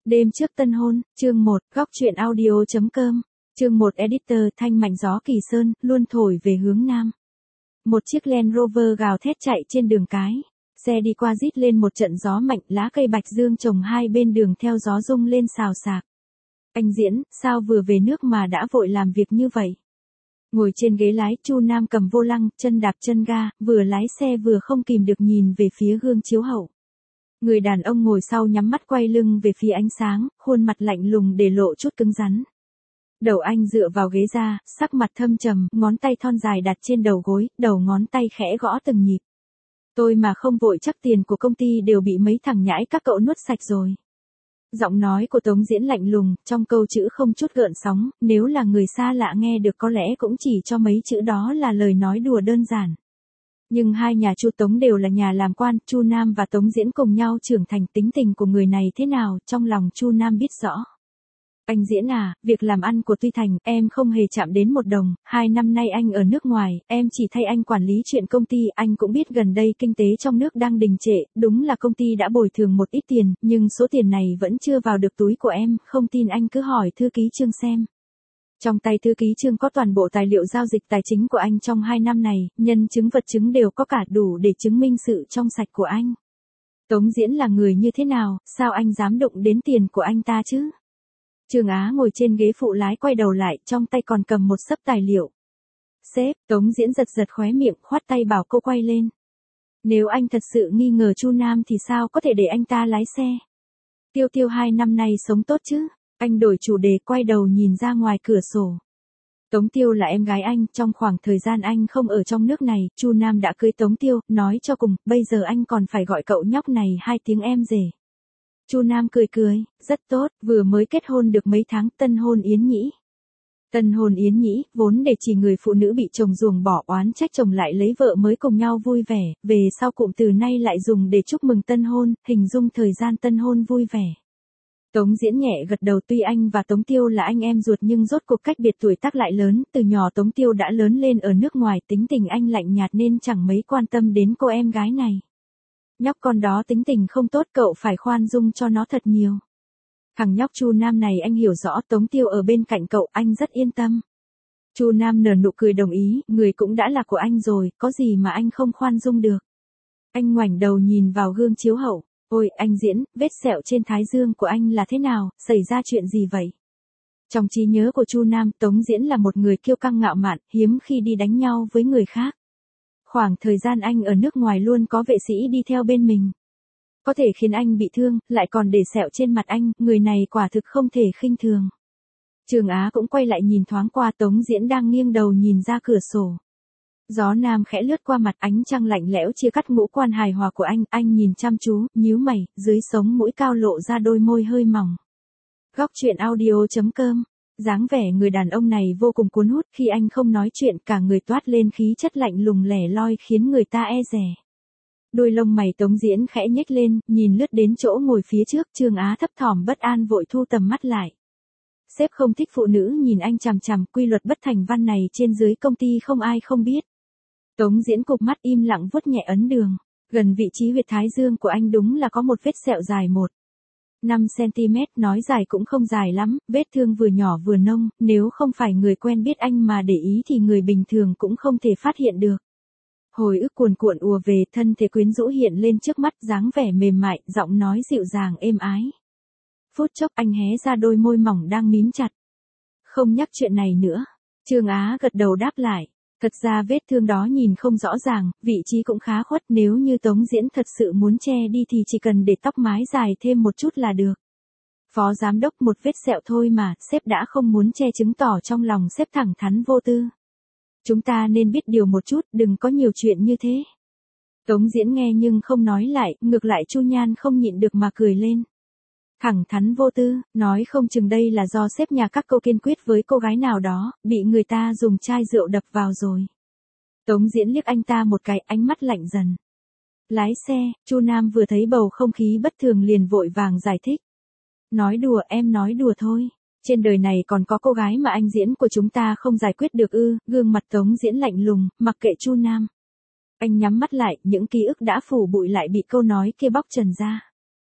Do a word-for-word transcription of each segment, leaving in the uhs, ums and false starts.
Đêm trước tân hôn, chương một, góc truyện audio.com, chương một editor Thanh Mạnh gió Kỳ Sơn, luôn thổi về hướng nam. Một chiếc Land Rover gào thét chạy trên đường cái, xe đi qua rít lên một trận gió mạnh, lá cây bạch dương trồng hai bên đường theo gió rung lên xào xạc. Anh Diễn, sao vừa về nước mà đã vội làm việc như vậy? Ngồi trên ghế lái, Chu Nam cầm vô lăng, chân đạp chân ga, vừa lái xe vừa không kìm được nhìn về phía gương chiếu hậu. Người đàn ông ngồi sau nhắm mắt quay lưng về phía ánh sáng, khuôn mặt lạnh lùng để lộ chút cứng rắn. Đầu anh dựa vào ghế ra, sắc mặt thâm trầm, ngón tay thon dài đặt trên đầu gối, đầu ngón tay khẽ gõ từng nhịp. Tôi mà không vội chắc tiền của công ty đều bị mấy thằng nhãi các cậu nuốt sạch rồi. Giọng nói của Tống Diễn lạnh lùng, trong câu chữ không chút gợn sóng, nếu là người xa lạ nghe được có lẽ cũng chỉ cho mấy chữ đó là lời nói đùa đơn giản. Nhưng hai nhà Chu Tống đều là nhà làm quan, Chu Nam và Tống Diễn cùng nhau trưởng thành, tính tình của người này thế nào, trong lòng Chu Nam biết rõ. Anh Diễn à, việc làm ăn của Tuy Thành, em không hề chạm đến một đồng, hai năm nay anh ở nước ngoài, em chỉ thay anh quản lý chuyện công ty, anh cũng biết gần đây kinh tế trong nước đang đình trệ, đúng là công ty đã bồi thường một ít tiền, nhưng số tiền này vẫn chưa vào được túi của em, không tin anh cứ hỏi thư ký Trương xem. Trong tay thư ký Trương có toàn bộ tài liệu giao dịch tài chính của anh trong hai năm này, nhân chứng vật chứng đều có cả đủ để chứng minh sự trong sạch của anh. Tống Diễn là người như thế nào, sao anh dám đụng đến tiền của anh ta chứ? Trương Á ngồi trên ghế phụ lái quay đầu lại, trong tay còn cầm một xấp tài liệu. Sếp, Tống Diễn giật giật khóe miệng, khoát tay bảo cô quay lên. Nếu anh thật sự nghi ngờ Chu Nam thì sao có thể để anh ta lái xe? Tiêu Tiêu hai năm nay sống tốt chứ? Anh đổi chủ đề, quay đầu nhìn ra ngoài cửa sổ. Tống Tiêu là em gái anh, trong khoảng thời gian anh không ở trong nước này, Chu Nam đã cưới Tống Tiêu, nói cho cùng, bây giờ anh còn phải gọi cậu nhóc này hai tiếng em rể. Chu Nam cười cười, rất tốt, vừa mới kết hôn được mấy tháng, tân hôn yến nhĩ. Tân hôn yến nhĩ, vốn để chỉ người phụ nữ bị chồng ruồng bỏ oán trách chồng lại lấy vợ mới cùng nhau vui vẻ, về sau cụm từ nay lại dùng để chúc mừng tân hôn, hình dung thời gian tân hôn vui vẻ. Tống Diễn nhẹ gật đầu, tuy anh và Tống Tiêu là anh em ruột nhưng rốt cuộc cách biệt tuổi tác lại lớn, từ nhỏ Tống Tiêu đã lớn lên ở nước ngoài, tính tình anh lạnh nhạt nên chẳng mấy quan tâm đến cô em gái này. Nhóc con đó tính tình không tốt, cậu phải khoan dung cho nó thật nhiều. Thằng nhóc Chu Nam này anh hiểu rõ, Tống Tiêu ở bên cạnh cậu, anh rất yên tâm. Chu Nam nở nụ cười đồng ý, người cũng đã là của anh rồi, có gì mà anh không khoan dung được. Anh ngoảnh đầu nhìn vào gương chiếu hậu. Ôi, anh Diễn, vết sẹo trên thái dương của anh là thế nào, xảy ra chuyện gì vậy? Trong trí nhớ của Chu Nam, Tống Diễn là một người kiêu căng ngạo mạn, hiếm khi đi đánh nhau với người khác. Khoảng thời gian anh ở nước ngoài luôn có vệ sĩ đi theo bên mình. Có thể khiến anh bị thương, lại còn để sẹo trên mặt anh, người này quả thực không thể khinh thường. Trương Á cũng quay lại nhìn thoáng qua, Tống Diễn đang nghiêng đầu nhìn ra cửa sổ. Gió nam khẽ lướt qua mặt, ánh trăng lạnh lẽo chia cắt ngũ quan hài hòa của anh, anh nhìn chăm chú, nhíu mày, dưới sống mũi cao lộ ra đôi môi hơi mỏng. Góc truyện audio.com, dáng vẻ người đàn ông này vô cùng cuốn hút, khi anh không nói chuyện cả người toát lên khí chất lạnh lùng lẻ loi khiến người ta e dè. Đôi lông mày Tống Diễn khẽ nhếch lên, nhìn lướt đến chỗ ngồi phía trước, Trương Á thấp thỏm bất an vội thu tầm mắt lại. Sếp không thích phụ nữ nhìn anh chằm chằm, quy luật bất thành văn này trên dưới công ty không ai không biết. Tống Diễn cụp mắt im lặng vuốt nhẹ ấn đường, gần vị trí huyệt thái dương của anh đúng là có một vết sẹo dài một phẩy năm xăng-ti-mét, nói dài cũng không dài lắm, vết thương vừa nhỏ vừa nông, nếu không phải người quen biết anh mà để ý thì người bình thường cũng không thể phát hiện được. Hồi ức cuồn cuộn ùa về, thân thể quyến rũ hiện lên trước mắt, dáng vẻ mềm mại, giọng nói dịu dàng êm ái. Phút chốc anh hé ra đôi môi mỏng đang mím chặt. Không nhắc chuyện này nữa. Trương Á gật đầu đáp lại. Thật ra vết thương đó nhìn không rõ ràng, vị trí cũng khá khuất, nếu như Tống Diễn thật sự muốn che đi thì chỉ cần để tóc mái dài thêm một chút là được. Phó giám đốc, một vết sẹo thôi mà, sếp đã không muốn che chứng tỏ trong lòng sếp thẳng thắn vô tư. Chúng ta nên biết điều một chút, đừng có nhiều chuyện như thế. Tống Diễn nghe nhưng không nói lại, ngược lại Chu Nhan không nhịn được mà cười lên. Thẳng thắn vô tư, nói không chừng đây là do sếp nhà các câu kiên quyết với cô gái nào đó, bị người ta dùng chai rượu đập vào rồi. Tống Diễn liếc anh ta một cái, ánh mắt lạnh dần. Lái xe, Chu Nam vừa thấy bầu không khí bất thường liền vội vàng giải thích. Nói đùa, em nói đùa thôi. Trên đời này còn có cô gái mà anh Diễn của chúng ta không giải quyết được ư? Gương mặt Tống Diễn lạnh lùng, mặc kệ Chu Nam. Anh nhắm mắt lại, những ký ức đã phủ bụi lại bị câu nói kia bóc trần ra.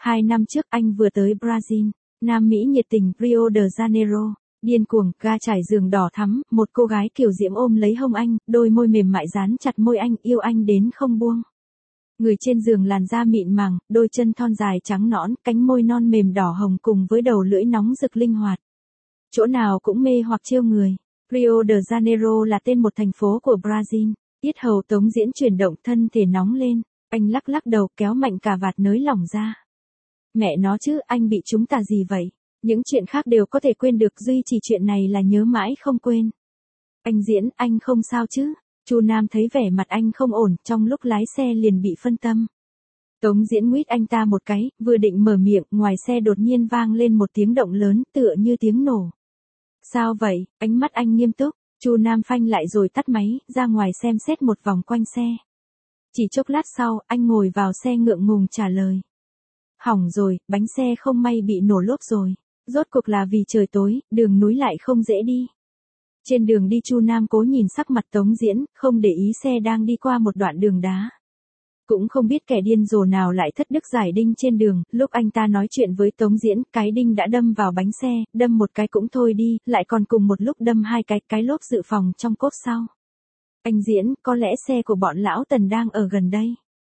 Hai năm trước anh vừa tới Brazil, Nam Mỹ nhiệt tình Rio de Janeiro, điên cuồng, ga trải giường đỏ thắm, một cô gái kiều diễm ôm lấy hông anh, đôi môi mềm mại dán chặt môi anh, yêu anh đến không buông. Người trên giường làn da mịn màng, đôi chân thon dài trắng nõn, cánh môi non mềm đỏ hồng cùng với đầu lưỡi nóng rực linh hoạt. Chỗ nào cũng mê hoặc chiêu người. Rio de Janeiro là tên một thành phố của Brazil. Yết hầu Tống Diễn chuyển động, thân thể nóng lên, anh lắc lắc đầu kéo mạnh cà vạt nới lỏng ra. Mẹ nó chứ, anh bị chúng ta gì vậy? Những chuyện khác đều có thể quên được, duy chỉ chuyện này là nhớ mãi không quên. Anh Diễn, anh không sao chứ? Chu Nam thấy vẻ mặt anh không ổn, trong lúc lái xe liền bị phân tâm. Tống Diễn nguýt anh ta một cái, vừa định mở miệng, ngoài xe đột nhiên vang lên một tiếng động lớn, tựa như tiếng nổ. Sao vậy? Ánh mắt anh nghiêm túc. Chu Nam phanh lại rồi tắt máy, ra ngoài xem xét một vòng quanh xe. Chỉ chốc lát sau, anh ngồi vào xe ngượng ngùng trả lời. Hỏng rồi, bánh xe không may bị nổ lốp rồi. Rốt cuộc là vì trời tối, đường núi lại không dễ đi. Trên đường đi Chu Nam cố nhìn sắc mặt Tống Diễn, không để ý xe đang đi qua một đoạn đường đá. Cũng không biết kẻ điên rồ nào lại thất đức giải đinh trên đường, lúc anh ta nói chuyện với Tống Diễn, cái đinh đã đâm vào bánh xe, đâm một cái cũng thôi đi, lại còn cùng một lúc đâm hai cái, cái lốp dự phòng trong cốp sau. Anh Diễn, có lẽ xe của bọn lão Tần đang ở gần đây.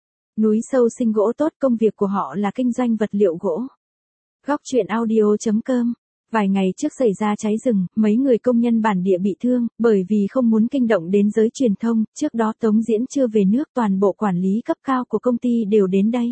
Núi sâu sinh gỗ tốt, công việc của họ là kinh doanh vật liệu gỗ. Góc truyện audio chấm com. Vài ngày trước xảy ra cháy rừng, mấy người công nhân bản địa bị thương, bởi vì không muốn kinh động đến giới truyền thông, trước đó Tống Diễn chưa về nước, toàn bộ quản lý cấp cao của công ty đều đến đây.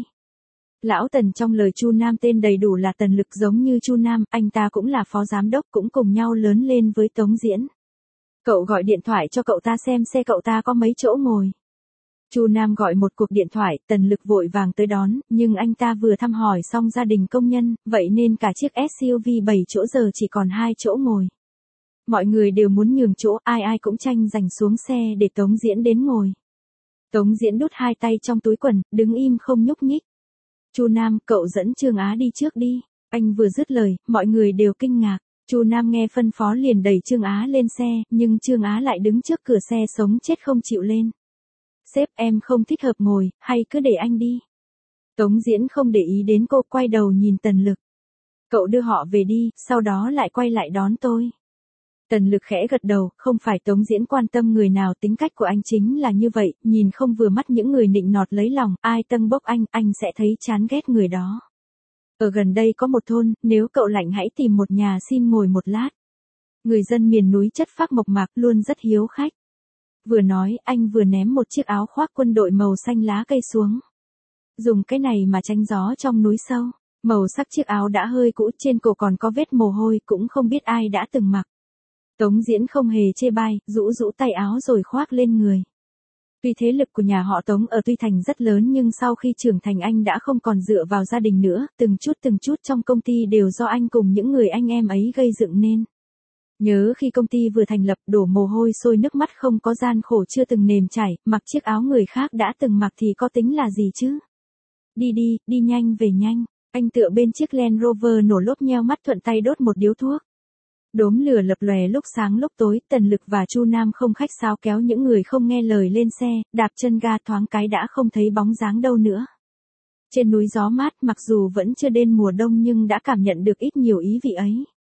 Lão Tần trong lời Chu Nam tên đầy đủ là Tần Lực, giống như Chu Nam, anh ta cũng là phó giám đốc, cũng cùng nhau lớn lên với Tống Diễn. Cậu gọi điện thoại cho cậu ta xem xe cậu ta có mấy chỗ ngồi. Chu Nam gọi một cuộc điện thoại, Tần Lực vội vàng tới đón, nhưng anh ta vừa thăm hỏi xong gia đình công nhân, vậy nên cả chiếc ét u vê bảy chỗ giờ chỉ còn hai chỗ ngồi. Mọi người đều muốn nhường chỗ, ai ai cũng tranh giành xuống xe để Tống Diễn đến ngồi. Tống Diễn đút hai tay trong túi quần, đứng im không nhúc nhích. Chu Nam, cậu dẫn Trương Á đi trước đi. Anh vừa dứt lời, mọi người đều kinh ngạc. Chu Nam nghe phân phó liền đẩy Trương Á lên xe, nhưng Trương Á lại đứng trước cửa xe sống chết không chịu lên. Sếp, em không thích hợp ngồi, hay cứ để anh đi. Tống Diễn không để ý đến cô, quay đầu nhìn Tần Lực. Cậu đưa họ về đi, sau đó lại quay lại đón tôi. Tần Lực khẽ gật đầu, không phải Tống Diễn quan tâm người nào, tính cách của anh chính là như vậy, nhìn không vừa mắt những người nịnh nọt lấy lòng, ai tâng bốc anh, anh sẽ thấy chán ghét người đó. Ở gần đây có một thôn, nếu cậu lạnh hãy tìm một nhà xin ngồi một lát. Người dân miền núi chất phác mộc mạc, luôn rất hiếu khách. Vừa nói, anh vừa ném một chiếc áo khoác quân đội màu xanh lá cây xuống. Dùng cái này mà tránh gió trong núi sâu. Màu sắc chiếc áo đã hơi cũ, trên cổ còn có vết mồ hôi, cũng không biết ai đã từng mặc. Tống Diễn không hề chê bai, rũ rũ tay áo rồi khoác lên người. Tuy thế lực của nhà họ Tống ở Tuy Thành rất lớn, nhưng sau khi trưởng thành anh đã không còn dựa vào gia đình nữa, từng chút từng chút trong công ty đều do anh cùng những người anh em ấy gây dựng nên. Nhớ khi công ty vừa thành lập, đổ mồ hôi sôi nước mắt, không có gian khổ chưa từng nếm trải, mặc chiếc áo người khác đã từng mặc thì có tính là gì chứ? Đi đi, đi nhanh về nhanh. Anh tựa bên chiếc Land Rover nổ lốp, nheo mắt thuận tay đốt một điếu thuốc. Đốm lửa lập lòe lúc sáng lúc tối, Tần Lực và Chu Nam không khách sáo kéo những người không nghe lời lên xe, đạp chân ga, thoáng cái đã không thấy bóng dáng đâu nữa. Trên núi gió mát, mặc dù vẫn chưa đến mùa đông nhưng đã cảm nhận được ít nhiều ý vị ấy.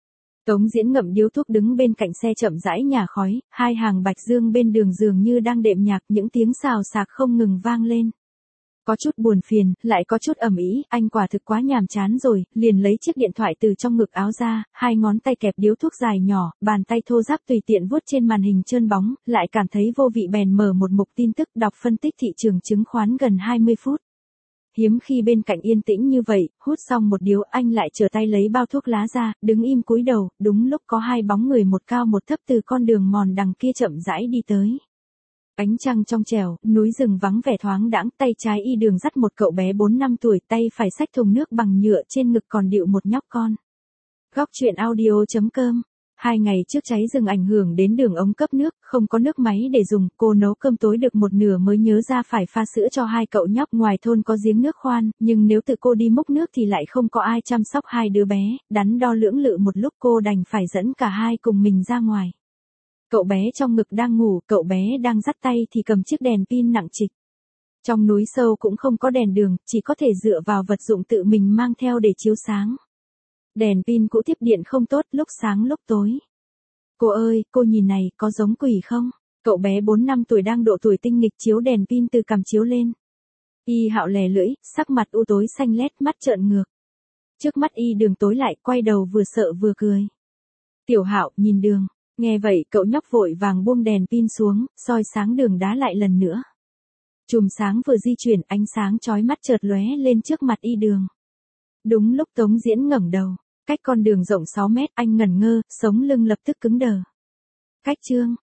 Tống Diễn ngậm điếu thuốc đứng bên cạnh xe chậm rãi nhả khói, hai hàng bạch dương bên đường dường như đang đệm nhạc, những tiếng xào xạc không ngừng vang lên. Có chút buồn phiền, lại có chút ầm ĩ, anh quả thực quá nhàm chán rồi, liền lấy chiếc điện thoại từ trong ngực áo ra, hai ngón tay kẹp điếu thuốc dài nhỏ, bàn tay thô ráp tùy tiện vuốt trên màn hình trơn bóng, lại cảm thấy vô vị bèn mở một mục tin tức, đọc phân tích thị trường chứng khoán gần hai mươi phút. Hiếm khi bên cạnh yên tĩnh như vậy, hút xong một điếu anh lại trở tay lấy bao thuốc lá ra, đứng im cúi đầu, đúng lúc có hai bóng người một cao một thấp từ con đường mòn đằng kia chậm rãi đi tới. Ánh trăng trong trẻo, núi rừng vắng vẻ thoáng đãng, tay trái y đường dắt một cậu bé bốn năm tuổi, tay phải xách thùng nước bằng nhựa, trên ngực còn địu một nhóc con. Góc truyện audio chấm com. Hai ngày trước cháy rừng ảnh hưởng đến đường ống cấp nước, không có nước máy để dùng, cô nấu cơm tối được một nửa mới nhớ ra phải pha sữa cho hai cậu nhóc. Ngoài thôn có giếng nước khoan, nhưng nếu tự cô đi múc nước thì lại không có ai chăm sóc hai đứa bé, đắn đo lưỡng lự một lúc cô đành phải dẫn cả hai cùng mình ra ngoài. Cậu bé trong ngực đang ngủ, cậu bé đang dắt tay thì cầm chiếc đèn pin nặng trịch. Trong núi sâu cũng không có đèn đường, chỉ có thể dựa vào vật dụng tự mình mang theo để chiếu sáng. Đèn pin cũ tiếp điện không tốt, lúc sáng lúc tối. Cô ơi, cô nhìn này, có giống quỷ không? Cậu bé bốn năm tuổi đang độ tuổi tinh nghịch chiếu đèn pin từ cằm chiếu lên. Y Hạo lè lưỡi, sắc mặt u tối xanh lét, mắt trợn ngược. Trước mắt Y Đường tối lại, quay đầu vừa sợ vừa cười. Tiểu Hạo, nhìn đường. Nghe vậy cậu nhóc vội vàng buông đèn pin xuống, soi sáng đường đá lại lần nữa. Chùm sáng vừa di chuyển, ánh sáng chói mắt chợt lóe lên trước mặt Y Đường. Đúng lúc Tống Diễn ngẩng đầu, cách con đường rộng sáu mét, anh ngẩn ngơ, sống lưng lập tức cứng đờ. Cách chương